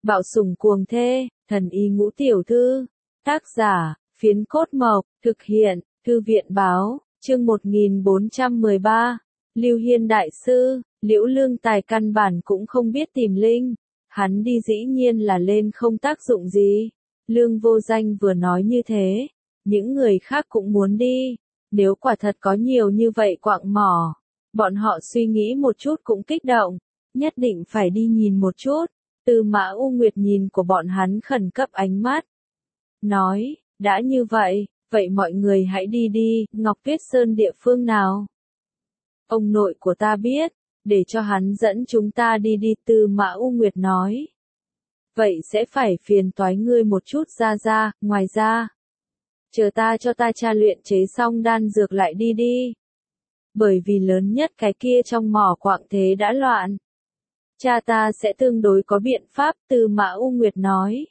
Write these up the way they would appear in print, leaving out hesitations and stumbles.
Bạo sủng cuồng thê, thần y ngũ tiểu thư. Tác giả, Phiến Cốt Mộc, thực hiện, Thư viện báo, chương 1413. Lưu Hiên đại sư, Liễu Lương Tài căn bản cũng không biết tìm linh. Hắn đi dĩ nhiên là lên không tác dụng gì. Lương Vô Danh vừa nói như thế, những người khác cũng muốn đi. Nếu quả thật có nhiều như vậy quạng mỏ, bọn họ suy nghĩ một chút cũng kích động, nhất định phải đi nhìn một chút. Tư Mã U Nguyệt nhìn của bọn hắn khẩn cấp ánh mắt. Nói, đã như vậy, vậy mọi người hãy đi đi, Ngọc Tuyết Sơn địa phương nào? Ông nội của ta biết, để cho hắn dẫn chúng ta đi đi, Tư Mã U Nguyệt nói. Vậy sẽ phải phiền toái ngươi một chút ra, ngoài ra. Chờ ta cho ta tra luyện chế xong đan dược lại đi đi. Bởi vì lớn nhất cái kia trong mỏ quạng thế đã loạn. Cha ta sẽ tương đối có biện pháp, Tư Mã U Nguyệt nói.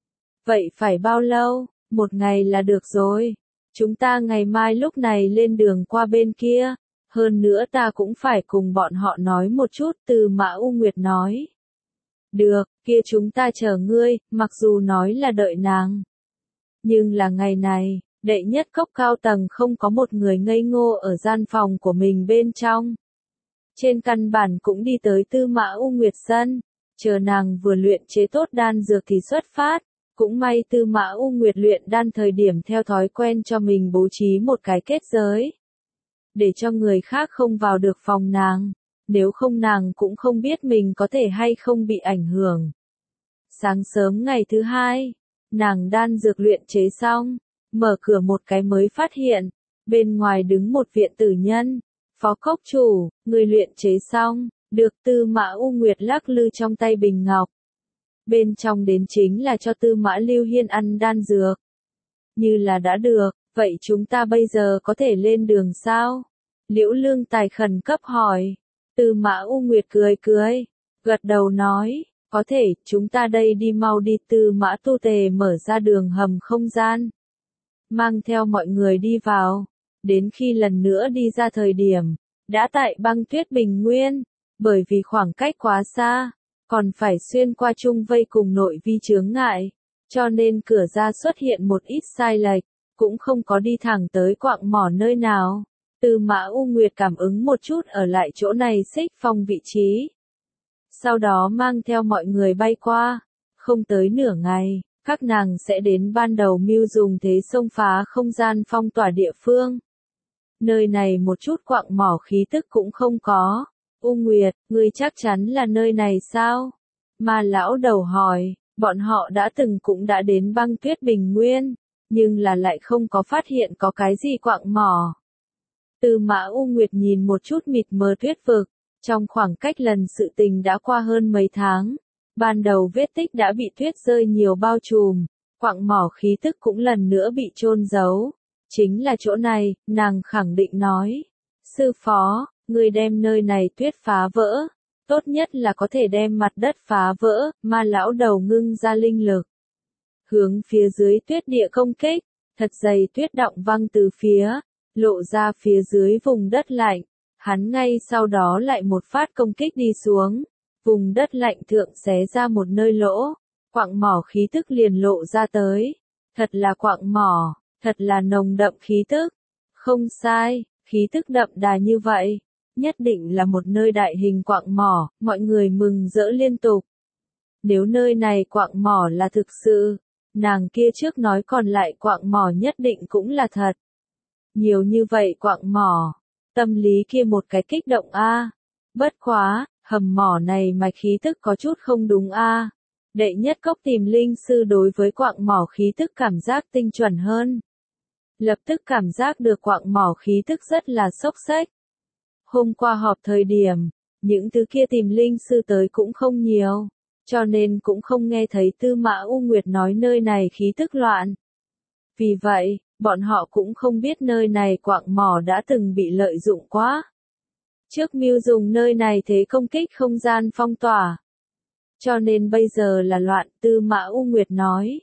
Vậy phải bao lâu? Một ngày là được rồi. Chúng ta ngày mai lúc này lên đường qua bên kia. Hơn nữa ta cũng phải cùng bọn họ nói một chút, Tư Mã U Nguyệt nói. Được, kia chúng ta chờ ngươi, mặc dù nói là đợi nàng. Nhưng là ngày này, đệ nhất cốc cao tầng không có một người ngây ngô ở gian phòng của mình bên trong. Trên căn bản cũng đi tới Tư Mã U Nguyệt sân, chờ nàng vừa luyện chế tốt đan dược thì xuất phát. Cũng may Tư Mã U Nguyệt luyện đan thời điểm theo thói quen cho mình bố trí một cái kết giới. Để cho người khác không vào được phòng nàng, nếu không nàng cũng không biết mình có thể hay không bị ảnh hưởng. Sáng sớm ngày thứ hai, nàng đan dược luyện chế xong, mở cửa một cái mới phát hiện, bên ngoài đứng một viện tử nhân. Phó cốc chủ, người luyện chế xong, được. Tư Mã U Nguyệt lắc lư trong tay bình ngọc. Bên trong đến chính là cho Tư Mã Lưu Hiên ăn đan dược. Như là đã được, vậy chúng ta bây giờ có thể lên đường sao? Liễu Lương Tài khẩn cấp hỏi. Tư Mã U Nguyệt cười, gật đầu nói, có thể, chúng ta đây đi mau đi. Tư Mã Tu Tề mở ra đường hầm không gian, mang theo mọi người đi vào. Đến khi lần nữa đi ra thời điểm, đã tại băng tuyết bình nguyên, bởi vì khoảng cách quá xa, còn phải xuyên qua chung vây cùng nội vi chướng ngại, cho nên cửa ra xuất hiện một ít sai lệch, cũng không có đi thẳng tới quạng mỏ nơi nào. Tư Mã U Nguyệt cảm ứng một chút ở lại chỗ này xích phong vị trí. Sau đó mang theo mọi người bay qua, không tới nửa ngày, các nàng sẽ đến ban đầu mưu dùng thế xông phá không gian phong tỏa địa phương. Nơi này một chút quạng mỏ khí tức cũng không có. U Nguyệt, ngươi chắc chắn là nơi này sao? Ma lão đầu hỏi, bọn họ đã từng cũng đã đến băng tuyết bình nguyên, nhưng là lại không có phát hiện có cái gì quạng mỏ. Tư Mã U Nguyệt nhìn một chút mịt mờ tuyết vực, trong khoảng cách lần sự tình đã qua hơn mấy tháng, ban đầu vết tích đã bị tuyết rơi nhiều bao trùm, quạng mỏ khí tức cũng lần nữa bị chôn giấu. Chính là chỗ này, nàng khẳng định nói. Sư phó, người đem nơi này tuyết phá vỡ, tốt nhất là có thể đem mặt đất phá vỡ. Ma lão đầu ngưng ra linh lực, hướng phía dưới tuyết địa công kích, thật dày tuyết đọng văng từ phía, lộ ra phía dưới vùng đất lạnh. Hắn ngay sau đó lại một phát công kích đi xuống, vùng đất lạnh thượng xé ra một nơi lỗ, quạng mỏ khí tức liền lộ ra tới. Thật là quạng mỏ, thật là nồng đậm khí tức. Không sai, khí tức đậm đà như vậy, nhất định là một nơi đại hình quạng mỏ. Mọi người mừng rỡ liên tục. Nếu nơi này quạng mỏ là thực sự, nàng kia trước nói còn lại quạng mỏ nhất định cũng là thật. Nhiều như vậy quạng mỏ, tâm lý kia một cái kích động a. Bất quá, hầm mỏ này mà khí tức có chút không đúng a. Đệ nhất cốc tìm linh sư đối với quạng mỏ khí tức cảm giác tinh chuẩn hơn. Lập tức cảm giác được quạng mỏ khí tức rất là xốc xếch. Hôm qua họp thời điểm, những thứ kia tìm linh sư tới cũng không nhiều, cho nên cũng không nghe thấy Tư Mã U Nguyệt nói nơi này khí tức loạn. Vì vậy, bọn họ cũng không biết nơi này quạng mỏ đã từng bị lợi dụng quá. Trước mưu dùng nơi này thế công kích không gian phong tỏa. Cho nên bây giờ là loạn, Tư Mã U Nguyệt nói.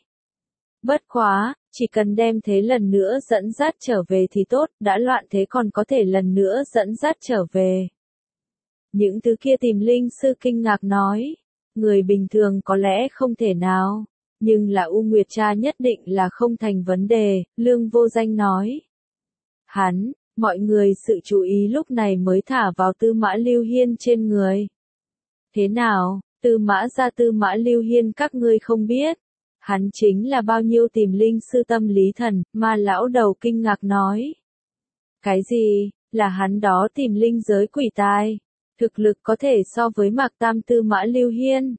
Bất quá, chỉ cần đem thế lần nữa dẫn dắt trở về thì tốt, đã loạn thế còn có thể lần nữa dẫn dắt trở về. Những thứ kia tìm linh sư kinh ngạc nói. Người bình thường có lẽ không thể nào, nhưng là U Nguyệt cha nhất định là không thành vấn đề, Lương Vô Danh nói. Hắn, mọi người sự chú ý lúc này mới thả vào Tư Mã Lưu Hiên trên người. Thế nào, Tư Mã gia Tư Mã Lưu Hiên các ngươi không biết. Hắn chính là bao nhiêu tìm linh sư tâm lý thần, mà lão đầu kinh ngạc nói. Cái gì, là hắn đó tìm linh giới quỷ tài, thực lực có thể so với Mạc Tam Tư Mã Lưu Hiên.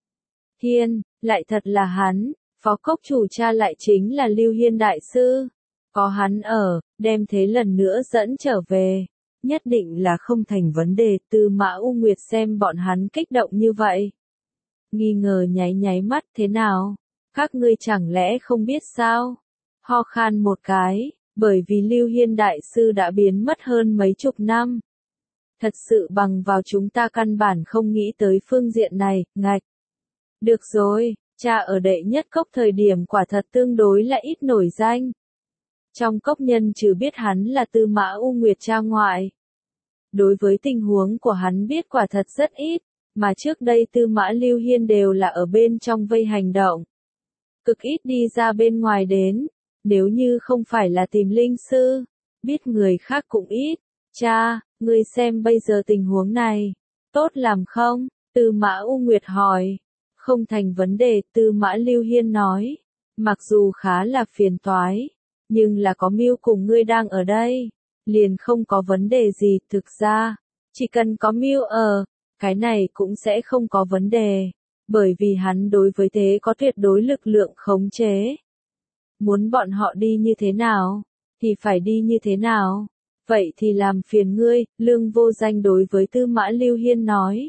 Hiên, lại thật là hắn, phó cốc chủ cha lại chính là Lưu Hiên đại sư. Có hắn ở, đem thế lần nữa dẫn trở về. Nhất định là không thành vấn đề. Tư Mã U Nguyệt xem bọn hắn kích động như vậy. Nghi ngờ nháy nháy mắt thế nào? Các ngươi chẳng lẽ không biết sao? Ho khan một cái, bởi vì Lưu Hiên đại sư đã biến mất hơn mấy chục năm. Thật sự bằng vào chúng ta căn bản không nghĩ tới phương diện này, ngạch. Được rồi, cha ở đệ nhất cốc thời điểm quả thật tương đối là ít nổi danh. Trong cốc nhân trừ biết hắn là Tư Mã U Nguyệt cha ngoại. Đối với tình huống của hắn biết quả thật rất ít, mà trước đây Tư Mã Lưu Hiên đều là ở bên trong vây hành động. Cực ít đi ra bên ngoài đến, nếu như không phải là tìm linh sư, biết người khác cũng ít. Cha, ngươi xem bây giờ tình huống này, tốt làm không? Tư Mã U Nguyệt hỏi. Không thành vấn đề, Tư Mã Lưu Hiên nói. Mặc dù khá là phiền toái, nhưng là có mưu cùng ngươi đang ở đây, liền không có vấn đề gì. Thực ra, chỉ cần có mưu ở, cái này cũng sẽ không có vấn đề, bởi vì hắn đối với thế có tuyệt đối lực lượng khống chế. Muốn bọn họ đi như thế nào, thì phải đi như thế nào. Vậy thì làm phiền ngươi, Lương Vô Danh đối với Tư Mã Lưu Hiên nói.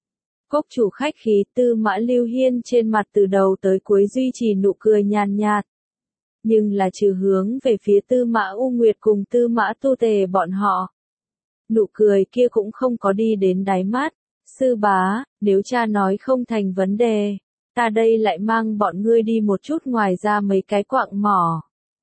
Cốc chủ khách khí, Tư Mã Lưu Hiên trên mặt từ đầu tới cuối duy trì nụ cười nhàn nhạt. Nhưng là trừ hướng về phía Tư Mã U Nguyệt cùng Tư Mã Tu Tề bọn họ. Nụ cười kia cũng không có đi đến đáy mắt. Sư bá, nếu cha nói không thành vấn đề, ta đây lại mang bọn ngươi đi một chút ngoài ra mấy cái quạng mỏ.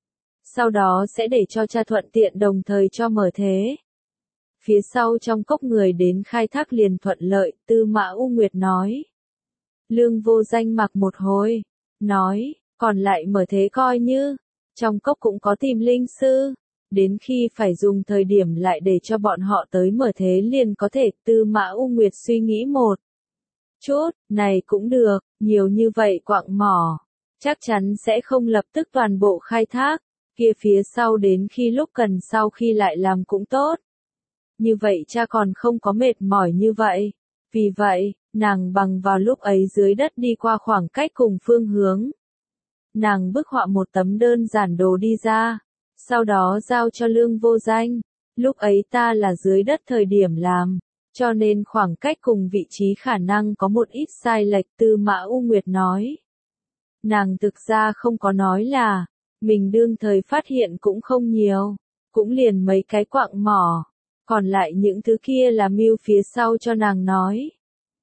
Sau đó sẽ để cho cha thuận tiện đồng thời cho mở thế. Phía sau trong cốc người đến khai thác liền thuận lợi, Tư Mã U Nguyệt nói. Lương Vô Danh mặc một hồi, nói, còn lại mở thế coi như, trong cốc cũng có tìm linh sư, đến khi phải dùng thời điểm lại để cho bọn họ tới mở thế liền có thể. Tư Mã U Nguyệt suy nghĩ một chút, này cũng được, nhiều như vậy quạng mỏ, chắc chắn sẽ không lập tức toàn bộ khai thác, kia phía sau đến khi lúc cần sau khi lại làm cũng tốt. Như vậy cha còn không có mệt mỏi như vậy. Vì vậy, nàng bằng vào lúc ấy dưới đất đi qua khoảng cách cùng phương hướng. Nàng bức họa một tấm đơn giản đồ đi ra, sau đó giao cho Lương Vô Danh. Lúc ấy ta là dưới đất thời điểm làm, cho nên khoảng cách cùng vị trí khả năng có một ít sai lệch. Tư Mã U Nguyệt nói. Nàng thực ra không có nói là, mình đương thời phát hiện cũng không nhiều, cũng liền mấy cái quạng mỏ. Còn lại những thứ kia là mưu phía sau cho nàng nói.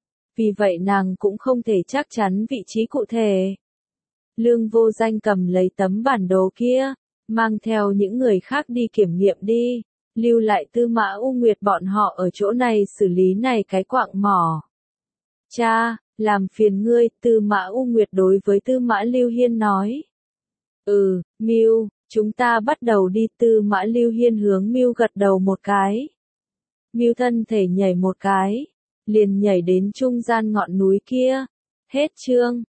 Vì vậy nàng cũng không thể chắc chắn vị trí cụ thể. Lương Vô Danh cầm lấy tấm bản đồ kia, mang theo những người khác đi kiểm nghiệm đi, lưu lại Tư Mã U Nguyệt bọn họ ở chỗ này xử lý này cái quạng mỏ. Cha, làm phiền ngươi, Tư Mã U Nguyệt đối với Tư Mã Lưu Hiên nói. Mưu, chúng ta bắt đầu đi. Tư Mã Lưu Hiên hướng Mưu gật đầu một cái. Mưu thân thể nhảy một cái, liền nhảy đến trung gian ngọn núi kia. Hết chương.